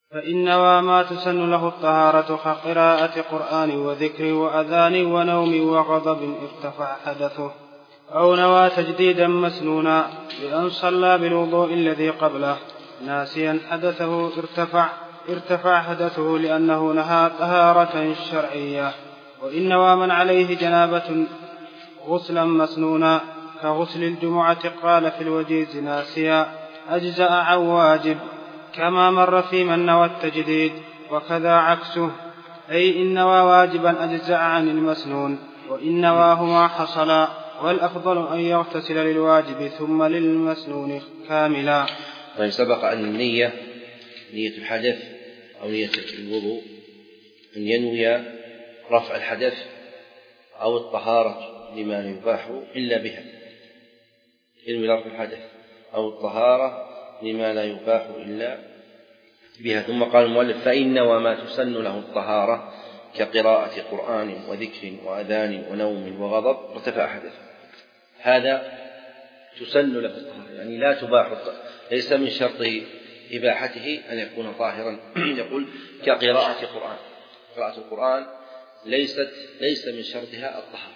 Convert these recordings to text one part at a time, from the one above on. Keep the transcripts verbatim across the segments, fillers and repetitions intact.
فإن وما تسن له الطهارة كقراءة قرآن وذكر وأذان ونوم وغضب ارتفع حدثه، أو نوى تجديدا مسنونا بأن صلى بالوضوء الذي قبله ناسيا حدثه ارتفع ارتفع حدثه لأنه نهى طهارة شرعية. وإن نوى من عليه جنابة غسلا مسنونا كغسل الجمعة قال في الوجيز ناسيا أجزأ عن واجب، كما مر في من نوى التجديد، وكذا عكسه، أي إن نوى واجبا أجزأ عن المسنون، وإن نواهما حصلا، والأفضل أن يغتسل للواجب ثم للمسنون كاملا. طيب، سبق أن النية نية الحدث أو نية الوضوء أن ينوي رفع الحدث أو الطهارة لما لا يباح إلا بها، ينوي رفع الحدث أو الطهارة لما لا يباح إلا بها. ثم قال المؤلف فإن وما تسن له الطهارة كقراءة قرآن وذكر وأذان ونوم وغضب ارتفع حدث. هذا تسن له الطهارة، يعني لا تباح، ليس من شرط إباحته أن يكون طاهرا. يقول كقراءة قرآن، قراءة القرآن ليست ليس من شرطها الطهارة،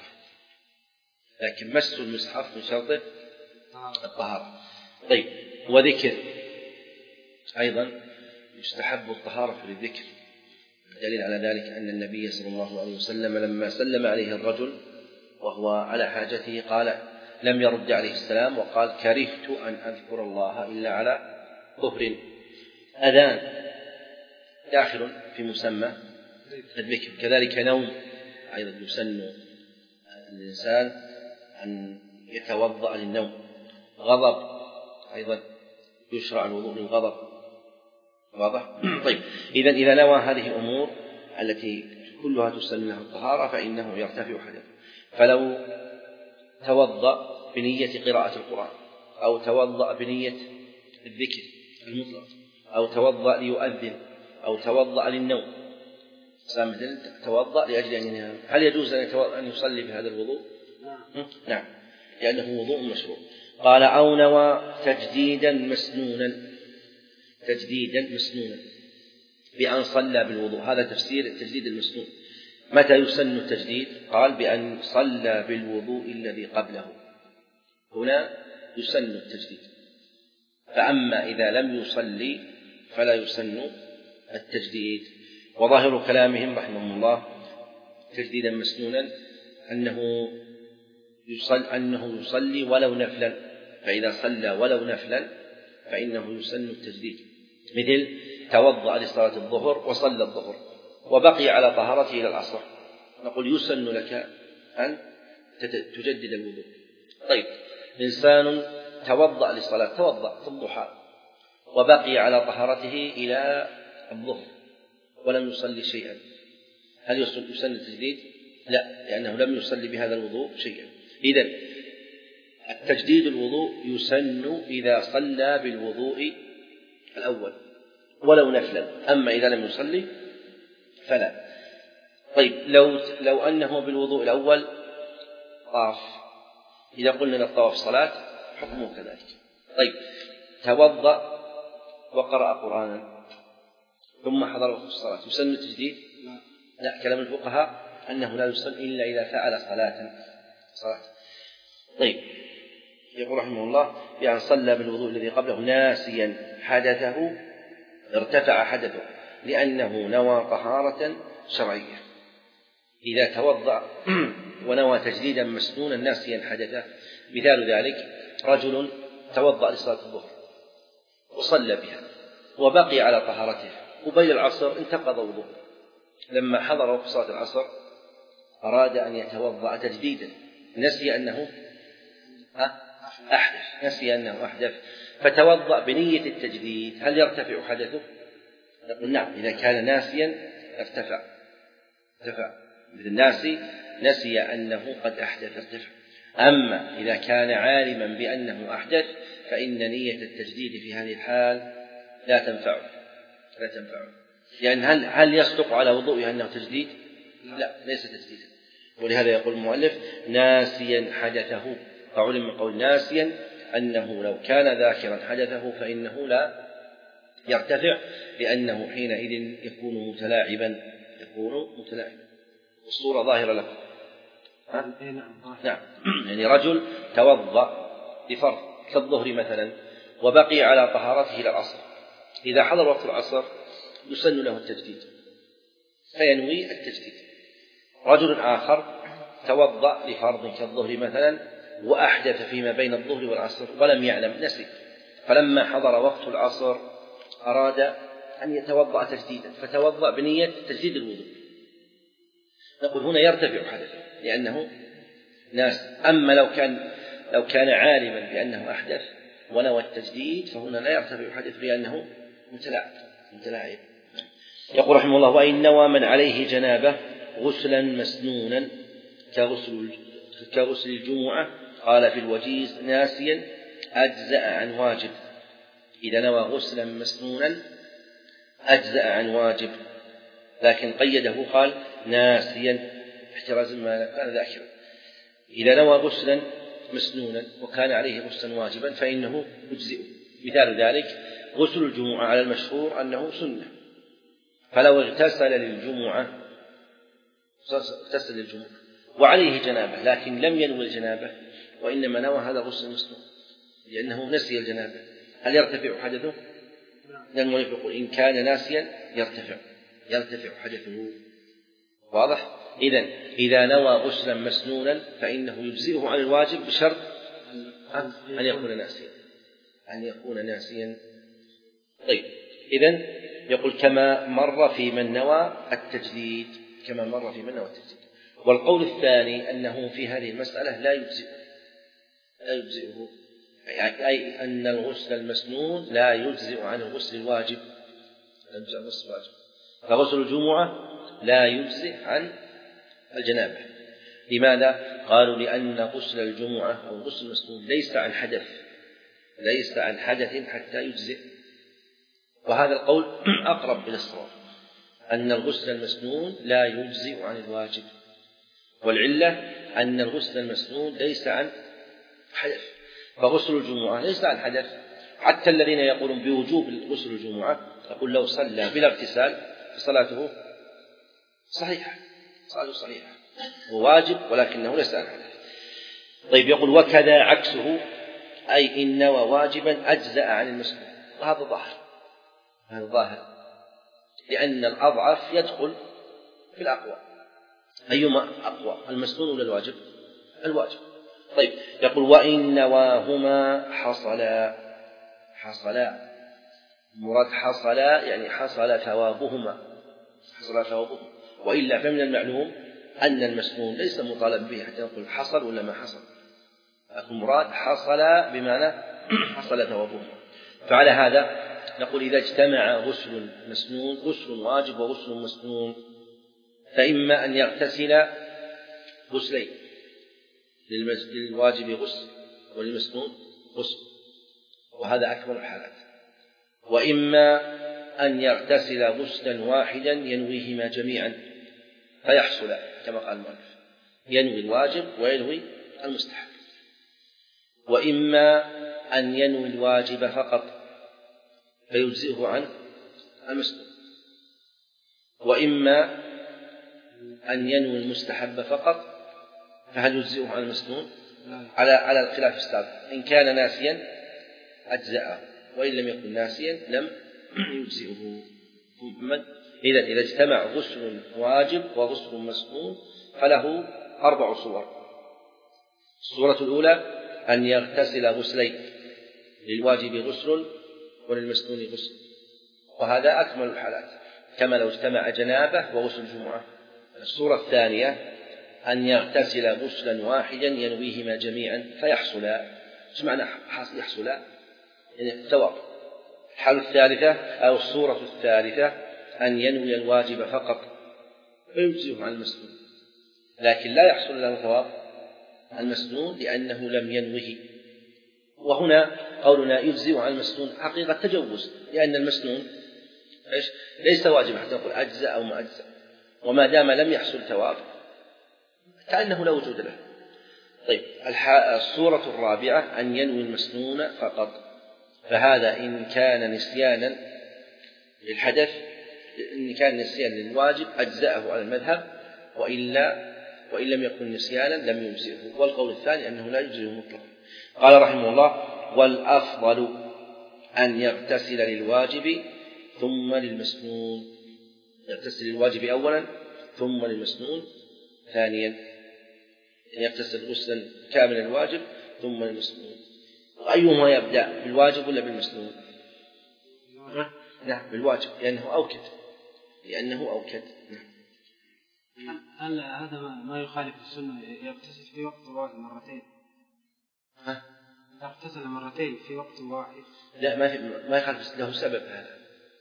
لكن مس المصحف من شرطه الطهارة. طيب، وذكر أيضا يستحب الطهارة في الذكر. الدليل على ذلك أن النبي صلى الله عليه وسلم لما سلم عليه الرجل وهو على حاجته قال لم يرد عليه السلام، وقال كرهت أن أذكر الله إلا على طهر. أذان داخل في مسمى الذكر. كذلك نوم أيضا يسن الإنسان أن يتوضأ للنوم. غضب أيضا يشرع الوضوء للغضب. واضح؟ طيب، إذا إذا نوى هذه الأمور التي كلها تسن له الطهارة فإنه يرتفع حدثه. فلو توضأ بنية قراءة القرآن، أو توضأ بنية الذكر المطلق، أو توضأ ليؤذن، أو توضأ للنوم، مثل توضأ لأجل أن ينام، هل يجوز أن يصلي بهذا الوضوء؟ نعم، لأنه وضوء مشروع. قال أو نوى تجديدا مسنونا، تجديدا مسنونا بأن صلى بالوضوء. هذا تفسير التجديد المسنون. متى يسن التجديد؟ قال بأن صلى بالوضوء الذي قبله. هنا يسن التجديد. فأما إذا لم يصلي فلا يسن التجديد. وظاهر كلامهم رحمهم الله تجديدا مسنونا أنه يصلي, أنه يصلي ولو نفلا، فإذا صلى ولو نفلا فإنه يسن التجديد. مثل توضأ لصلاة الظهر وصلى الظهر وبقي على طهارته إلى العصر، نقول يسن لك أن تجدد الوضوء. طيب، إنسان توضأ للصلاة، توضأ في الضحى وبقي على طهارته إلى الظهر ولم يصلي شيئا، هل يسن التجديد؟ لا، لأنه لم يصلي بهذا الوضوء شيئا. إذن التجديد الوضوء يسن إذا صلى بالوضوء الأول ولو نفلا، أما إذا لم يصلي فلا. طيب، لو, لو أنه بالوضوء الأول طاف، إذا قلنا الطواف صلاة حكمه كذلك. طيب، توضأ وقرأ قرآنا ثم حضر وقت الصلاة، يسن التجديد؟ لا، كلام الفقهاء أنه لا يسن إلا إذا فعل صلاة صلاة. طيب، يقول رحمه الله بأن صلى بالوضوء الذي قبله ناسيا حدثه ارتفع حدثه لأنه نوى طهارة شرعية. إذا توضأ ونوى تجديدا مسنونا ناسيا حدثه، مثال ذلك رجل توضأ لصلاة الظهر وصلى بها وبقي على طهارته، قبيل العصر انتقض وضوءه، لما حضر وقت صلاة العصر أراد أن يتوضأ تجديدا، نسي أنه أحدث نسي أنه أحدث فتوضأ بنية التجديد، هل يرتفع حدثه؟ نقول نعم، إذا كان ناسيا ارتفع ارتفع مثل الناسي نسي أنه قد أحدث ارتفع. أما إذا كان عالما بأنه أحدث فإن نية التجديد في هذه الحال لا تنفعه لا تنفعه لأن هل, هل يصدق على وضوءه أنه تجديد؟ لا، ليس تجديدا. ولهذا يقول المؤلف ناسيا حدثه، فعلم من قول ناسيا أنه لو كان ذاكرا حدثه فإنه لا يرتفع، لأنه حينئذ يكون متلاعبا يكون متلاعبا الصورة ظاهرة لكم. نعم. يعني رجل توضأ لفرض كالظهر مثلا وبقي على طهارته إلى العصر، إذا حضر وقت العصر يسن له التجديد فينوي التجديد. رجل آخر توضأ لفرض كالظهر مثلا وأحدث فيما بين الظهر والعصر ولم يعلم نسي، فلما حضر وقت العصر أراد أن يتوضأ تجديدا فتوضأ بنية تجديد الوضوء، نقول هنا يرتفع حدثه لأنه ناس. أما لو كان لو كان عالما بأنه أحدث ونوى التجديد فهنا لا يرتفع حدث لأنه متلاعب متلاعب. يقول رحمه الله: وإن نوى من عليه جنابه غسلا مسنونا كغسل كغسل الجمعة قال في الوجيز ناسيا أجزأ عن واجب. إذا نوى غسلا مسنونا أجزأ عن واجب، لكن قيده قال ناسيا احترازا ما كان ذاكرا. إذا نوى غسلا مسنونا وكان عليه غسلا واجبا فإنه يجزئه. مثال ذلك غسل الجمعة على المشهور أنه سنة، فلو اغتسل للجمعة اغتسل للجمعة وعليه جنابه لكن لم ينوي الجنابه وإنما نوى هذا غسل مسنون لأنه نسي الجنابه، هل يرتفع حدثه؟ لأنه يقول إن كان ناسيا يرتفع يرتفع حدثه. واضح؟ إذن إذا نوى غسلا مسنونا فإنه يجزئه عن الواجب بشرط أن يكون ناسيا أن يكون ناسيا. طيب، إذن يقول كما مر في من نوى التجديد كما مر في من نوى التجديد. والقول الثاني أنه في هذه المسألة لا يجزئه لا يجزئه أي أن الغسل المسنون لا يجزئ عن الغسل الواجب لا يجزئ عن الغسل الواجب. فغسل الجمعة لا يجزئ عن الجنابة. لماذا؟ قالوا لأن غسل الجمعة أو غسل المسنون ليس عن حدث ليس عن حدث حتى يجزئ، وهذا القول أقرب إلى الصواب أن الغسل المسنون لا يجزئ عن الواجب، والعلة أن الغسل المسنون ليس عن حدث، فغسل الجمعة ليس عن حدث. حتى الذين يقولون بوجوب غسل الجمعة يقول لو صلى بلا اغتسال فصلاته صحيحة صلاته صحيحة وواجب ولكنه ليس عن حدث. طيب، يقول وكذا عكسه أي إن نوى واجبا أجزأ عن المسنون، وهذا ظاهر هذا ظاهر لأن الأضعف يدخل في الأقوى. أيما أقوى المسنون ولا الواجب؟ الواجب. طيب، يقول وإن نواهما حصلا حصلا مراد حصلا يعني حصل ثوابهما حصل ثوابهما، وإلا فمن المعلوم أن المسنون ليس مطالب به حتى نقول حصل ولا ما حصل، المراد حصل بمعنى حصل ثوابهما. فعلى هذا نقول إذا اجتمع غسل مسنون غسل واجب وغسل مسنون فإما أن يغتسل غسلين، للواجب غسل وللمسنون غسل، وهذا أكمل الحالات، وإما أن يغتسل غسلا واحدا ينويهما جميعا فيحصل كما قال المؤلف ينوي الواجب وينوي المستحب، وإما أن ينوي الواجب فقط فيجزئه عن المسنون، وإما أن ينوي المستحب فقط فهل يجزئه عن المسنون؟ على على الخلاف السابق، إن كان ناسيا أجزأه وإن لم يكن ناسيا لم يجزئه. إذا إذا اجتمع غسل واجب وغسل مسنون فله أربع صور. الصورة الأولى أن يغتسل غسلين، للواجب غسل وللمسنون غسل، وهذا أكمل الحالات كما لو اجتمع جنابه وغسل جمعة. الصورة الثانية أن يغتسل غسلا واحدا ينويهما جميعا فيحصلا. ايش معنى يحصلا؟ يعني الثواب. الحالة الثالثة أو الصورة الثالثة أن ينوي الواجب فقط فيجزئه عن المسنون، لكن لا يحصل له ثواب المسنون لأنه لم ينوه. وهنا قولنا يجزئه عن المسنون حقيقة تجوز، لأن المسنون إيش؟ ليس واجب حتى نقول أجزأ أو ما أجزأ، وما دام لم يحصل ثواب كأنه لا وجود له. طيب، الصورة الرابعة أن ينوي المسنون فقط، فهذا إن كان نسيانا للحدث إن كان نسيان للواجب أجزأه على المذهب، وإلا وإن لم يكن نسيانا لم يجزئه. والقول الثاني أنه لا يجزئه مطلقا. قال رحمه الله: والأفضل أن يغتسل للواجب ثم للمسنون، يغتسل للواجب أولا ثم للمسنون ثانيا، يعني يغتسل غسلا كامل الواجب ثم للمسنون. أيهما يبدأ، بالواجب ولا بالمسنون؟ نعم بالواجب، لأنه أوكد لأنه أوكد هل هذا ما يخالف السنة يغتسل في وقت واحد مرتين؟ ها؟ يغتسل مرتين في وقت واحد؟ لا، ما ما يخالف، له سبب هذا،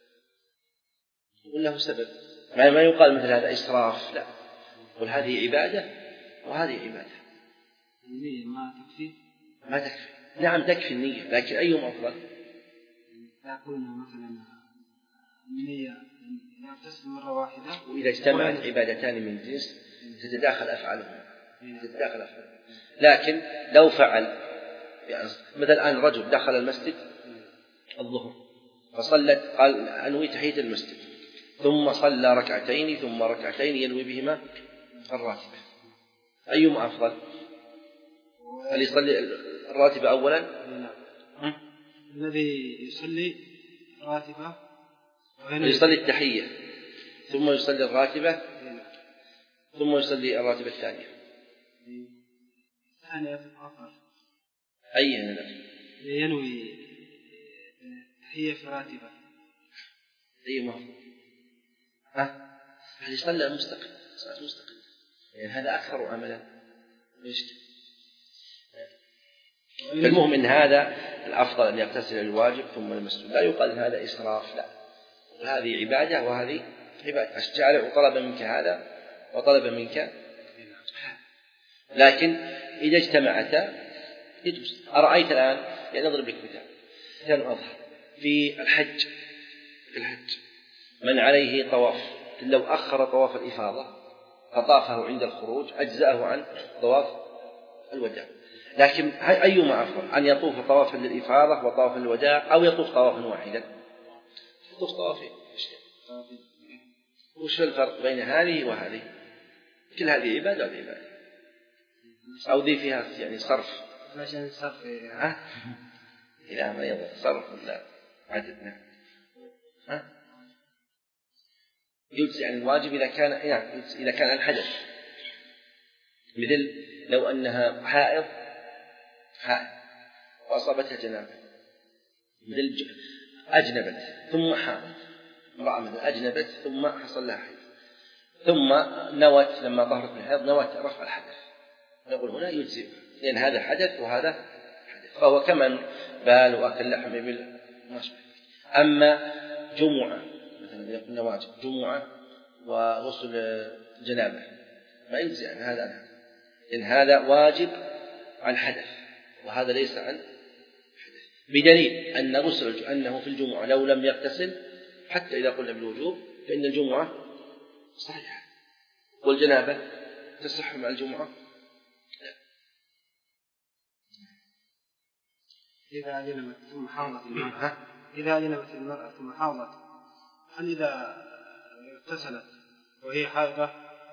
وله سبب، ما ما يقال مثل هذا إسراف، لا، قل هذه عبادة وهذه عبادة. النية ما تكفي؟ ما تكفي، نعم تكفي النية، لكن أيهما أفضل؟ يكون مثلا النية يغتسل مرة واحدة، وإذا اجتمعت عبادتان من جنس تتداخل أفعالهما تتداخل أفعالهما. لكن لو فعل يعني مثل الآن رجل دخل المسجد الظهر فصلت، قال أنوي تحية المسجد، ثم صلى ركعتين ثم ركعتين ينوي بهما الراتبة، أيهما أفضل؟ هل يصلي الراتبة أولا؟ الذي يصلي راتبة يصلي التحية ثم يصلي الراتبة ثم يصلي الراتبة الثانية. الثانية أفضل. أي هنا ينوي تحية في راتبة، أي ما ها هل يصلي مستقل صلاة مستقل، يعني هذا أكثر عملا مشكل. فالمهم إن هذا الأفضل أن يغتسل الواجب ثم المسنون، لا يقال هذا إسراف، لا، هذه عبادة وهذه عبادة. الشارع طلب منك هذا وطلب منك، لكن إذا اجتمعتا يجوز. أرأيت الآن، يعني نضرب لك مثال مثال أظهر في الحج في الحج من عليه طواف، لو أخر طواف الإفاضة فطافه عند الخروج أجزأه عن طواف الوداع. لكن أيما أفضل، أن يطوف طوافا للإفاضة وطوافا للوداع، أو يطوف طوافا واحدا؟ يطوف طوافين. وش الفرق بين هذه وهذه؟ كل هذه عبادة وهذه عبادة، أو ذي فيها يعني صرف، عشان صرف ها؟ إلى ما يضع صرف ولا عددنا، ها؟ يجزي عن الواجب إذا كان إذا كان الحدث، مثل لو أنها حائض حائض وأصابتها جنابة، مثل أجنبت ثم حاضت، امرأة مثل أجنبت ثم حصل لها حيض ثم نوت لما ظهرت من الحيض نوت رفع الحدث، نقول هنا يجزي، لأن هذا حدث وهذا حدث، فهو كمن بال وأكل لحم إبل. أما جمعة مثلا يقولنا واجب جمعة وغسل جنابة ما يجزي عن هذا عنها، لأن هذا واجب عن حدث وهذا ليس عن حدث، بدليل أن غسل أنه في الجمعة لو لم يغتسل حتى إذا قلنا بالوجوب فإن الجمعة صحيحة، والجنابة تصح مع الجمعة. إذا أجنبت ثم حاضت المرأة إذا أجنبت المرأة ثم حاضت، هل إذا اغتسلت وهي حائضة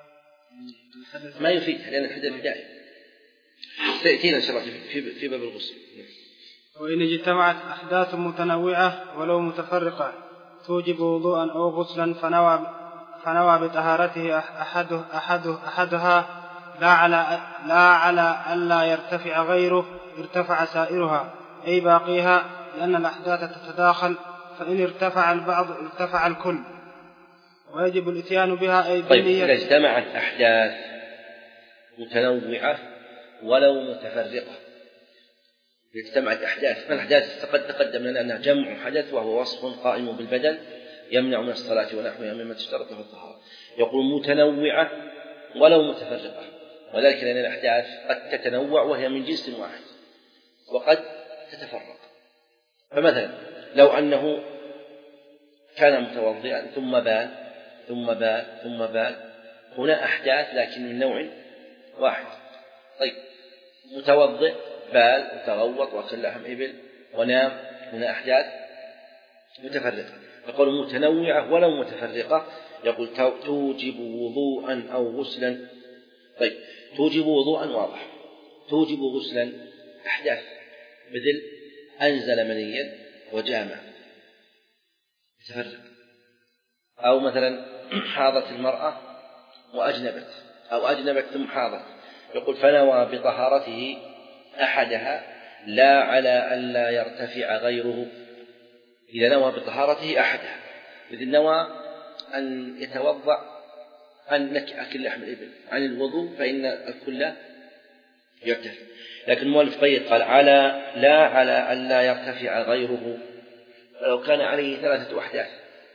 ما يفيدها لأن الحدث دائم، سيأتينا إن شاء الله في في باب الغسل. وإن اجتمعت أحداث متنوعة ولو متفرقة توجب وضوءا أو غسلا فنوى فنوى بطهارته أحده أحده أحدها لا على لا على ألا يرتفع غيره ارتفع سائرها أي باقيها، لأن الأحداث تتداخل، فإن ارتفع البعض ارتفع الكل، ويجب الاتيان بها أي طيب إذا اجتمعت أحداث متنوعة ولو متفرقة، إذا اجتمعت أحداث، فالأحداث قد تقدم لنا أنها جمع حدث وهو وصف قائم بالبدن يمنع من الصلاة ونحوها مما تشترط له الطهارة، يقول متنوعة ولو متفرقة، وذلك لأن الأحداث قد تتنوع وهي من جنس واحد وقد تتفرق. فمثلا لو أنه كان متوضئا ثم بال ثم بال ثم بال، هنا أحداث لكن من نوع واحد. طيب متوضئ بال وتغوط وأكل لحم إبل ونام، هنا أحداث متفرقة. فقول متنوعة ولو متفرقة يقول توجب وضوءا أو غسلا. طيب توجب وضوءا واضح، توجب غسلا أحداث مثل أنزل منيا وجامع متفرق، أو مثلا حاضت المرأة وأجنبت أو أجنبت ثم حاضت، يقول فنوى بطهارته أحدها لا على أن لا يرتفع غيره. إذا نوى بطهارته أحدها مثل نوى أن يتوضأ عن أكل لحم الإبل عن الوضوء فإن الكل يرتفع، لكن المؤلف قيد قال على لا على أن لا يرتفع غيره. لو كان عليه ثلاثة أحداث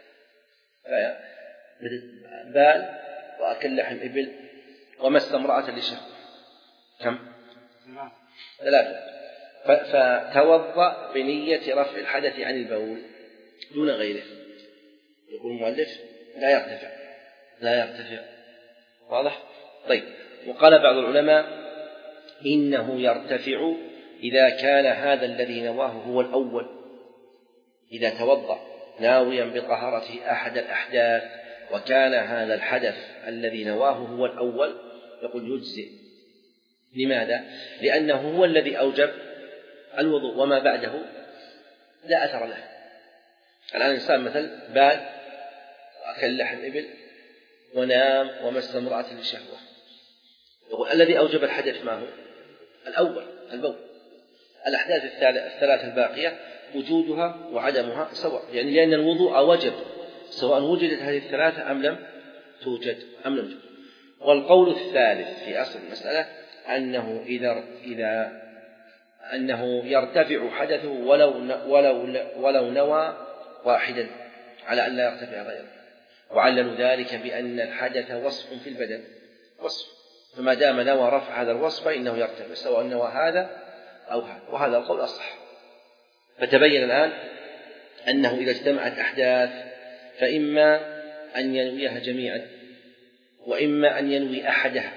مثل بال وأكل لحم إبل ومس امرأة لشهوة كم؟ ثلاثة، فتوضأ بنية رفع الحدث عن البول دون غيره، يقول المؤلف لا يرتفع لا يرتفع واضح؟ طيب وقال بعض العلماء إنه يرتفع إذا كان هذا الذي نواه هو الأول، إذا توضأ ناويا بطهارته أحد الأحداث وكان هذا الحدث الذي نواه هو الأول يقول يجزئ. لماذا؟ لأنه هو الذي أوجب الوضوء وما بعده لا أثر له. الآن الإنسان مثل بال وأكل لحم إبل ونام ومس امرأة لشهوة، يقول الذي أوجب الحدث ما هو؟ الأول البول. الأحداث الثلاث الباقية وجودها وعدمها سواء، يعني لأن الوضوء وجب سواء وجدت هذه الثلاثة أم لم توجد أم لم توجد. والقول الثالث في أصل المسألة أنه إذا إذا أنه يرتفع حدثه ولو ولو ولو نوى واحدا على أن لا يرتفع غيره، وعللوا ذلك بأن الحدث وصف في البدن وصف، فما دام نوى رفع هذا الوصف فإنه يرتفع سواء نوى هذا أو هذا، وهذا القول أصح. فتبين الآن أنه إذا اجتمعت أحداث فإما أن ينويها جميعا وإما أن ينوي أحدها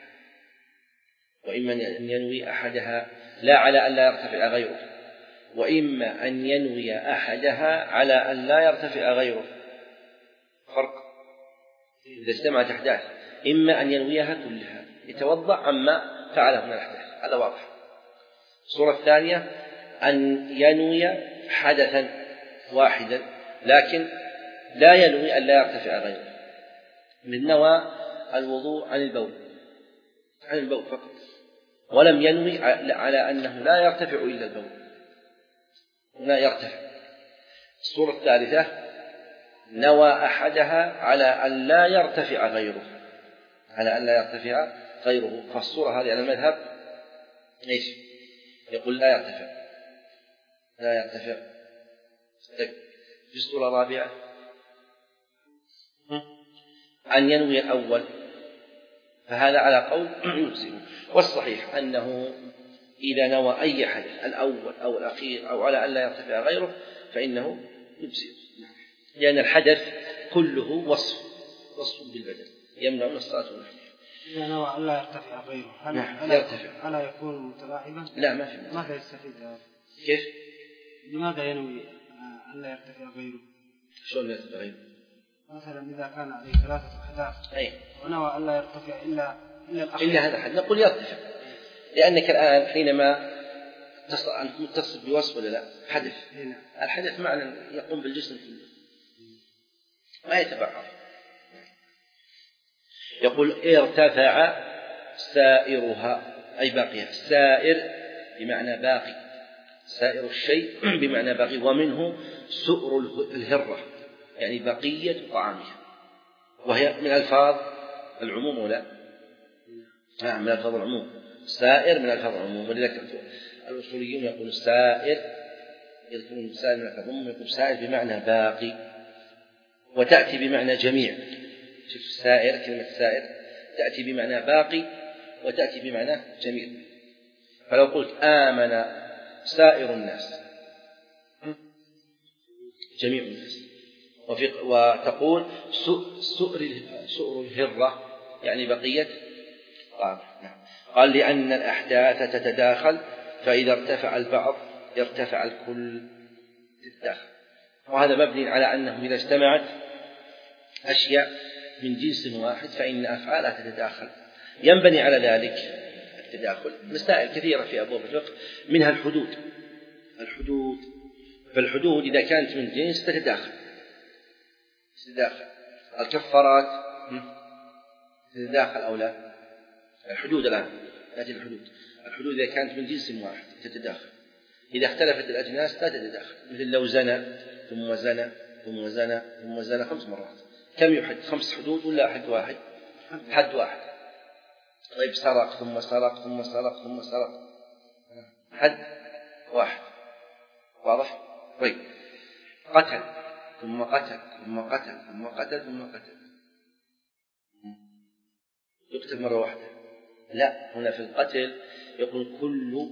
وإما أن ينوي أحدها لا على أن لا يرتفع غيره، وإما أن ينوي أحدها على أن لا يرتفع غيره. فرق إذا اجتمعت أحداث، إما أن ينويها كلها يتوضأ عما فعله من الأحداث، هذا واضح. الصورة الثانية أن ينوي حدثا واحدا لكن لا ينوي أن لا يرتفع غيره، من نوى الوضوء عن البول عن البول فقط ولم ينوي على أنه لا يرتفع إلا البول، لا يرتفع. الصورة الثالثة نوى أحدها على أن لا يرتفع غيره على أن لا يرتفع غيره فالصورة هذه على المذهب إيش؟ يقول لا يرتفع لا يرتفع. في الصورة الرابعة أن ينوي الأول، فهذا على قول يجزئ، والصحيح أنه إذا نوى أي حدث الأول أو الأخير أو على أن لا يرتفع غيره فإنه يجزئ، لأن الحدث كله وصف وصف بالبدن يمنع من الصلاة والنحو. إذا نوى أن لا يرتفع غيره هل نعم يرتفع ألا يكون متلاعبا؟ لا ما في. ماذا يستفيد هذا؟ كيف؟ لماذا ينوي أن لا يرتفع غيره؟ شلون لا يرتفع غيره؟ مثلا إذا كان عليه ثلاثة أحداث أي ونوى أن لا يرتفع إلا إلا الأخير إلا هذا الحد نقول يرتفع، لأنك الآن حينما تصل بوصف ولا لا حدث هنا. الحدث معنى يقوم بالجسم كله ما يتبعض. يقول ارتفع سائرها أي باقيها، سائر بمعنى باقي، سائر الشيء بمعنى باقي، ومنه سؤر الهرة يعني بقية طعامها، وهي من ألفاظ العموم ولا نعم من ألفاظ العموم، سائر من ألفاظ العموم. ولذلك الأصوليون يقول السائر يذكرون سائر من ألفاظ العموم، يقول سائر بمعنى باقي وتأتي بمعنى جميع. شوف سائر كلمة سائر تأتي بمعنى باقي وتأتي بمعنى جميع. فلو قلت آمن سائر الناس جميع الناس، وتقول سؤر سؤر الهرة يعني بقية طعام. قال لأن الأحداث تتداخل فإذا ارتفع البعض يرتفع الكل تتداخل. وهذا مبني على أنه إذا اجتمعت أشياء من جنس واحد فإن أفعالها تتداخل. ينبني على ذلك التداخل مسائل كثيرة في أبواب الفقه، منها الحدود. الحدود فالحدود إذا كانت من جنس تتداخل تتداخل الكفارات تتداخل أو لا؟ الحدود الآن هذه الحدود الحدود إذا كانت من جنس واحد تتداخل، إذا اختلفت الأجناس لا تتداخل. مثل لو زنى ثم زنى ثم زنى ثم زنى خمس مرات، كم يحد؟ خمس حدود ولا حد واحد؟ حد واحد. طيب سرق ثم سرق ثم سرق ثم سرق، حد واحد. واضح؟ طيب قتل ثم قتل ثم قتل ثم قتل ثم قتل، يقتل مرة واحدة؟ لا، هنا في القتل يقول كل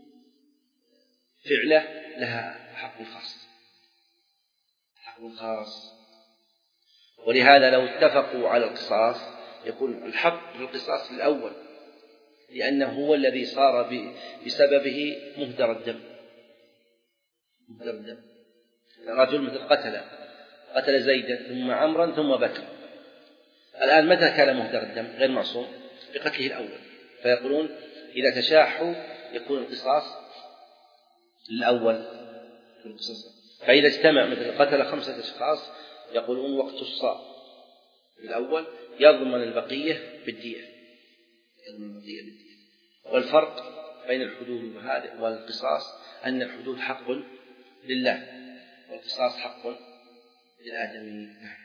فعلة لها حق خاص حق خاص ولهذا لو اتفقوا على القصاص يكون الحق في القصاص الأول، لأنه هو الذي صار بسببه مهدر الدم. مهدر الدم رجل مثل قتل قتل زيدا ثم عمرا ثم بكر، الآن متى كان مهدر الدم؟ غير معصوم بقتله الأول، فيقولون إذا تشاحوا يكون القصاص الأول في القصاص. فإذا اجتمع مثل قتل خمسة أشخاص يقولون وقت الصاء الأول يضمن البقية بالدية يضمن البقية بالدية. والفرق بين الحدود والقصاص أن الحدود حق لله والقصاص حق للآدمي.